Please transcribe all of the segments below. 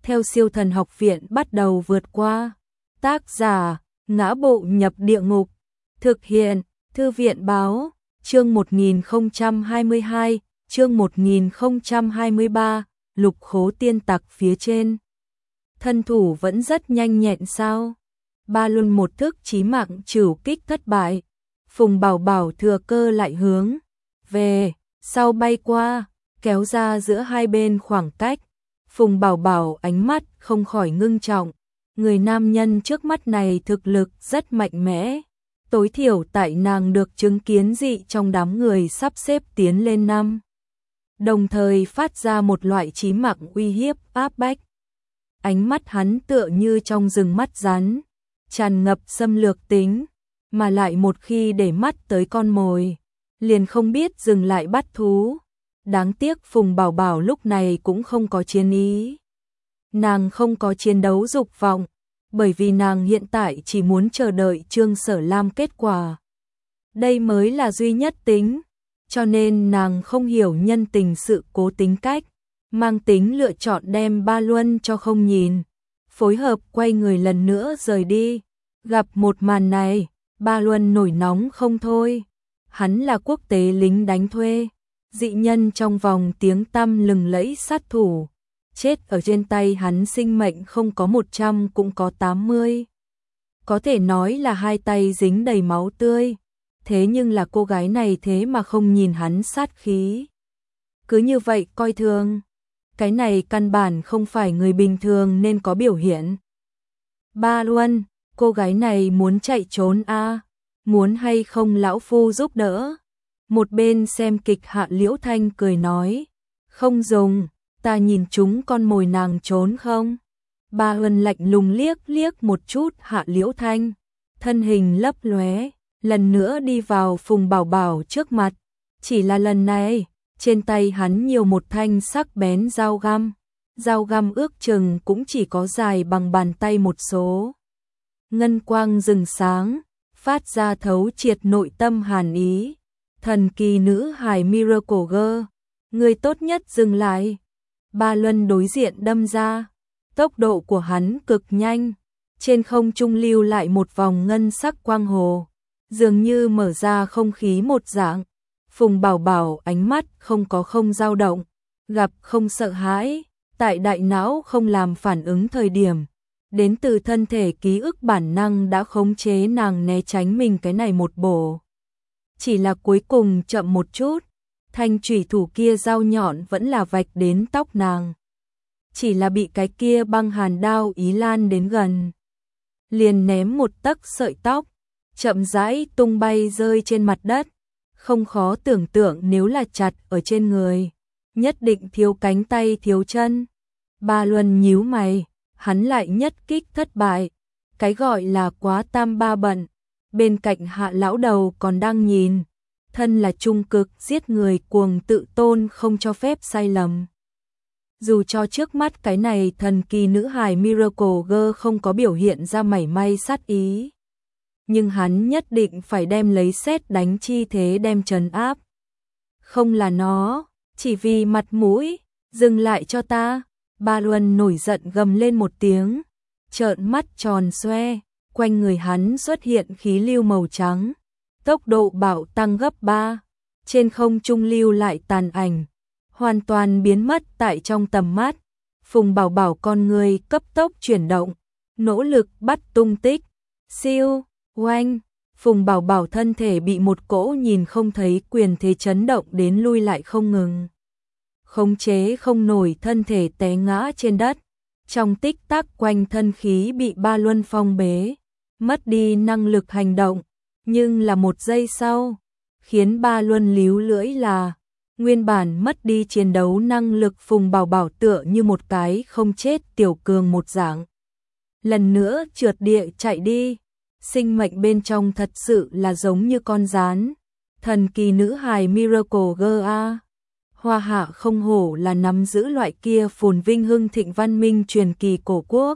theo Siêu Thần Học Viện bắt đầu vượt qua. Tác giả: Ngã Bộ Nhập Địa Ngục. Thực hiện: Thư viện báo. Chương 1022, chương 1023, Lục Khố Tiên Tặc phía trên. Thân thủ vẫn rất nhanh nhẹn sao? Ba Luân một thức chí mạng trửu kích thất bại. Phùng Bảo Bảo thừa cơ lại hướng về sau bay qua, kéo ra giữa hai bên khoảng cách. Phùng Bảo Bảo ánh mắt không khỏi ngưng trọng. Người nam nhân trước mắt này thực lực rất mạnh mẽ. Tối thiểu tại nàng được chứng kiến dị trong đám người sắp xếp tiến lên năm. Đồng thời phát ra một loại chí mạng uy hiếp áp bách. Ánh mắt hắn tựa như trong rừng mắt rắn, tràn ngập xâm lược tính, mà lại một khi để mắt tới con mồi, liền không biết dừng lại bắt thú. Đáng tiếc Phùng Bảo Bảo lúc này cũng không có chiến ý. Nàng không có chiến đấu dục vọng, bởi vì nàng hiện tại chỉ muốn chờ đợi Trương Sở Lam kết quả. Đây mới là duy nhất tính, cho nên nàng không hiểu nhân tình sự cố tính cách, mang tính lựa chọn đem Ba Luân cho không nhìn, phối hợp quay người lần nữa rời đi. Gặp một màn này, Ba Luân nổi nóng không thôi. Hắn là quốc tế lính đánh thuê, dị nhân trong vòng tiếng tăm lừng lẫy sát thủ. Chết ở trên tay hắn sinh mệnh không có 100 cũng có 80. Có thể nói là hai tay dính đầy máu tươi. Thế nhưng là cô gái này thế mà không nhìn hắn sát khí. Cứ như vậy coi thường. Cái này căn bản không phải người bình thường nên có biểu hiện. Ba Luân, cô gái này muốn chạy trốn à? Muốn hay không lão phu giúp đỡ? Một bên xem kịch Hạ Liễu Thanh cười nói. Không dùng, ta nhìn chúng con mồi nàng trốn không? Ba Luân lạnh lùng liếc liếc một chút Hạ Liễu Thanh. Thân hình lấp lóe, lần nữa đi vào Phùng Bảo Bảo trước mặt. Chỉ là lần này, trên tay hắn nhiều một thanh sắc bén dao găm. Dao găm ước chừng cũng chỉ có dài bằng bàn tay một số. Ngân quang rừng sáng, phát ra thấu triệt nội tâm hàn ý. Thần kỳ nữ hài Miracle Girl, người tốt nhất dừng lại. Ba Luân đối diện đâm ra, tốc độ của hắn cực nhanh, trên không trung lưu lại một vòng ngân sắc quang hồ, dường như mở ra không khí một dạng. Phùng Bảo Bảo ánh mắt không dao động, gặp không sợ hãi, tại đại não không làm phản ứng thời điểm, đến từ thân thể ký ức bản năng đã khống chế nàng né tránh mình cái này một bổ. Chỉ là cuối cùng chậm một chút, thanh chủy thủ kia dao nhọn vẫn là vạch đến tóc nàng. Chỉ là bị cái kia băng hàn đao ý lan đến gần, liền ném một tấc sợi tóc, chậm rãi tung bay rơi trên mặt đất. Không khó tưởng tượng nếu là chặt ở trên người, nhất định thiếu cánh tay thiếu chân. Ba Luân nhíu mày, hắn lại nhất kích thất bại. Cái gọi là quá tam ba bận. Bên cạnh Hạ lão đầu còn đang nhìn, thân là trung cực giết người cuồng tự tôn không cho phép sai lầm. Dù cho trước mắt cái này thần kỳ nữ hài Miracle Girl không có biểu hiện ra mảy may sát ý, nhưng hắn nhất định phải đem lấy sét đánh chi thế đem trấn áp. Không là nó, chỉ vì mặt mũi, dừng lại cho ta. Ba Luân nổi giận gầm lên một tiếng, trợn mắt tròn xoe, quanh người hắn xuất hiện khí lưu màu trắng, tốc độ bạo tăng gấp 3, trên không trung lưu lại tàn ảnh, hoàn toàn biến mất tại trong tầm mắt. Phùng Bảo Bảo con người cấp tốc chuyển động, nỗ lực bắt tung tích. Siêu, oanh, Phùng Bảo Bảo thân thể bị một cỗ nhìn không thấy quyền thế chấn động đến lui lại không ngừng. Khống chế không nổi thân thể té ngã trên đất. Trong tích tắc quanh thân khí bị Ba Luân phong bế, mất đi năng lực hành động. Nhưng là một giây sau, khiến Ba Luân líu lưỡi là nguyên bản mất đi chiến đấu năng lực Phùng Bảo Bảo tựa như một cái không chết tiểu cường một dạng. Lần nữa trượt địa chạy đi, sinh mệnh bên trong thật sự là giống như con gián. Thần kỳ nữ hài Miracle Girl a. Hoa Hạ không hổ là nắm giữ loại kia phồn vinh hưng thịnh văn minh truyền kỳ cổ quốc.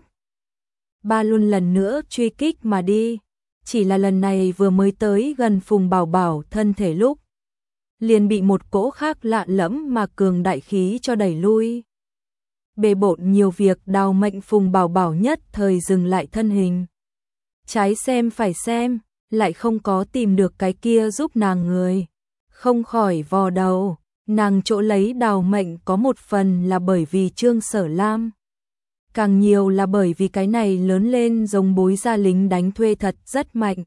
Ba Luân lần nữa truy kích mà đi, chỉ là lần này vừa mới tới gần Phùng Bảo Bảo thân thể lúc, liền bị một cỗ khác lạ lẫm mà cường đại khí cho đẩy lui. bề bộn nhiều việc Đào Mệnh Phùng Bảo Bảo nhất thời dừng lại thân hình. Trái xem phải xem, lại không có tìm được cái kia giúp nàng người. Không khỏi vò đầu, nàng chỗ lấy Đào Mệnh có một phần là bởi vì Trương Sở Lam. Càng nhiều là bởi vì cái này lớn lên giống bối gia lính đánh thuê thật rất mạnh.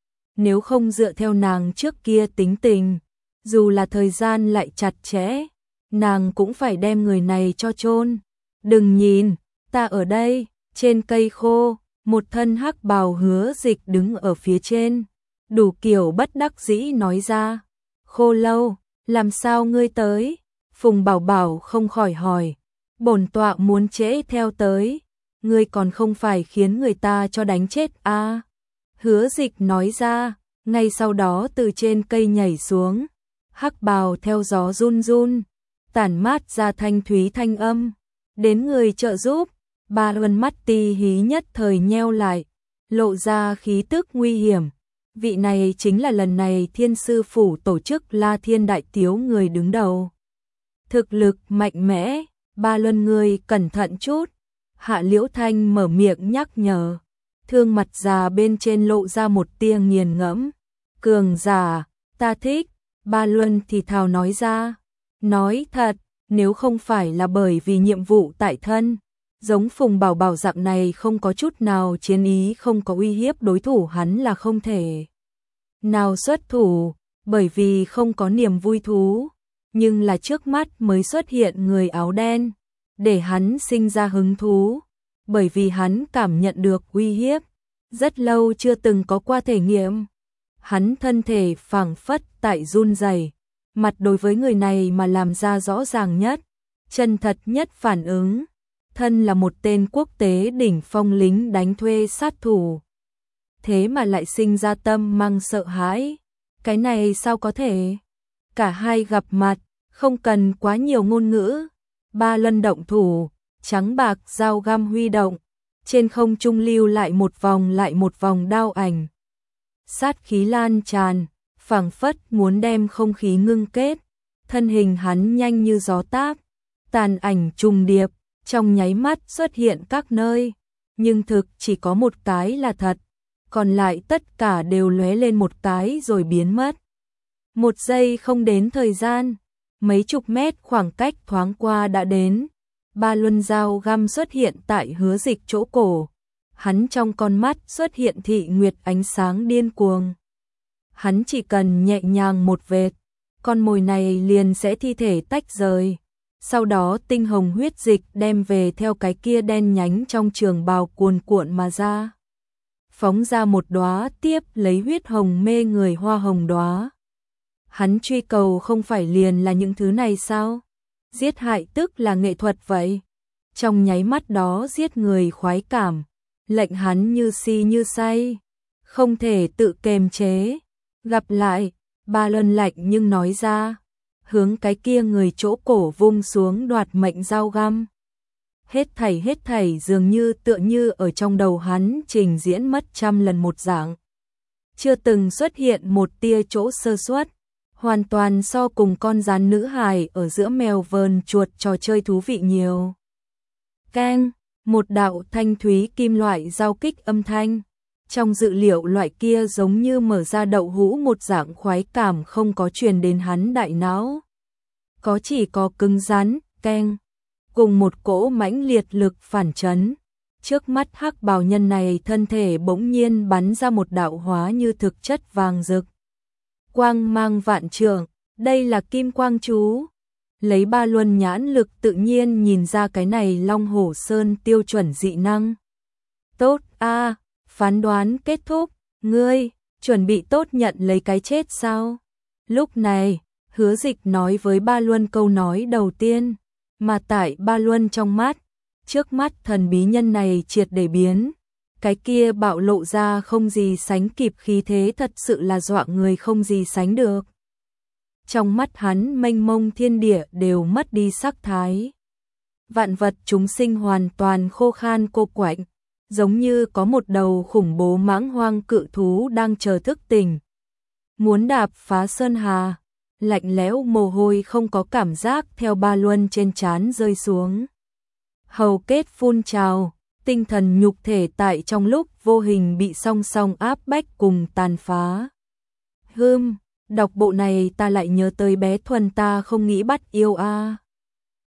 Nếu không dựa theo nàng trước kia tính tình, dù là thời gian lại chặt chẽ, nàng cũng phải đem người này cho chôn. Đừng nhìn, ta ở đây, trên cây khô, một thân hắc bào Hứa Dịch đứng ở phía trên, đủ kiểu bất đắc dĩ nói ra. Khô Lâu, làm sao ngươi tới? Phùng Bảo Bảo không khỏi hỏi, bổn tọa muốn trễ theo tới, ngươi còn không phải khiến người ta cho đánh chết à? Hứa Dịch nói ra, ngay sau đó từ trên cây nhảy xuống, hắc bào theo gió run run, tản mát ra thanh thúy thanh âm. Đến người trợ giúp, Ba Luân mắt ti hí nhất thời nheo lại, lộ ra khí tức nguy hiểm. Vị này chính là lần này Thiên Sư Phủ tổ chức La Thiên Đại Tiếu người đứng đầu. Thực lực mạnh mẽ, Ba Luân người cẩn thận chút. Hạ Liễu Thanh mở miệng nhắc nhở, thương mặt già bên trên lộ ra một tia nghiền ngẫm. Cường giả, ta thích, Ba Luân thì thào nói ra. Nói thật, nếu không phải là bởi vì nhiệm vụ tại thân, giống Phùng Bảo Bảo dạng này không có chút nào chiến ý, không có uy hiếp đối thủ, hắn là không thể nào xuất thủ, bởi vì không có niềm vui thú. Nhưng là trước mắt mới xuất hiện người áo đen, để hắn sinh ra hứng thú, bởi vì hắn cảm nhận được uy hiếp, rất lâu chưa từng có qua thể nghiệm. Hắn thân thể phảng phất tại run rẩy, mặt đối với người này mà làm ra rõ ràng nhất, chân thật nhất phản ứng. Thân là một tên quốc tế đỉnh phong lính đánh thuê sát thủ, thế mà lại sinh ra tâm mang sợ hãi. Cái này sao có thể? Cả hai gặp mặt, không cần quá nhiều ngôn ngữ. Ba Luân động thủ, trắng bạc dao găm huy động, trên không trung lưu lại một vòng đao ảnh. Sát khí lan tràn, phảng phất muốn đem không khí ngưng kết. Thân hình hắn nhanh như gió táp, tàn ảnh trùng điệp, trong nháy mắt xuất hiện các nơi, nhưng thực chỉ có một cái là thật, còn lại tất cả đều lóe lên một cái rồi biến mất. Một giây không đến thời gian, mấy chục mét khoảng cách thoáng qua đã đến. Ba Luân dao găm xuất hiện tại Hứa Dịch chỗ cổ, hắn trong con mắt xuất hiện thị nguyệt ánh sáng điên cuồng. Hắn chỉ cần nhẹ nhàng một vệt, con mồi này liền sẽ thi thể tách rời. Sau đó tinh hồng huyết dịch đem về theo cái kia đen nhánh trong trường bào cuồn cuộn mà ra. Phóng ra một đóa tiếp lấy huyết hồng mê người hoa hồng đóa. Hắn truy cầu không phải liền là những thứ này sao? Giết hại tức là nghệ thuật vậy. Trong nháy mắt đó giết người khoái cảm, lệnh hắn như si như say, không thể tự kềm chế. Gặp lại, Ba Luân lạnh nhưng nói ra, hướng cái kia người chỗ cổ vung xuống đoạt mệnh dao găm. Hết thảy dường như tựa như ở trong đầu hắn trình diễn mất trăm lần một dạng. Chưa từng xuất hiện một tia chỗ sơ suất, hoàn toàn so cùng con rắn nữ hài ở giữa mèo vờn chuột trò chơi thú vị nhiều. Keng, một đạo thanh thúy kim loại giao kích âm thanh. Trong dự liệu loại kia giống như mở ra đậu hũ một dạng khoái cảm không có truyền đến hắn đại não. Có chỉ có cứng rắn, keng, cùng một cỗ mãnh liệt lực phản chấn. Trước mắt hắc bào nhân này thân thể bỗng nhiên bắn ra một đạo hóa như thực chất vàng rực. Quang mang vạn trượng, đây là kim quang chú. Lấy Ba Luân nhãn lực tự nhiên nhìn ra cái này Long Hổ Sơn tiêu chuẩn dị năng. Tốt a, phán đoán kết thúc, ngươi chuẩn bị tốt nhận lấy cái chết sao? Lúc này, Hứa Dịch nói với Ba Luân câu nói đầu tiên, mà tại Ba Luân trong mắt, trước mắt thần bí nhân này triệt để biến. Cái kia bạo lộ ra không gì sánh kịp khí thế thật sự là dọa người không gì sánh được. Trong mắt hắn mênh mông thiên địa đều mất đi sắc thái. Vạn vật chúng sinh hoàn toàn khô khan cô quạnh, giống như có một đầu khủng bố mãng hoang cự thú đang chờ thức tỉnh. Muốn đạp phá sơn hà, lạnh lẽo mồ hôi không có cảm giác theo Ba Luân trên trán rơi xuống. hầu kết phun trào, tinh thần nhục thể tại trong lúc vô hình bị song song áp bách cùng tàn phá. Đọc bộ này ta lại nhớ tới bé Thuần ta không nghĩ bắt yêu a.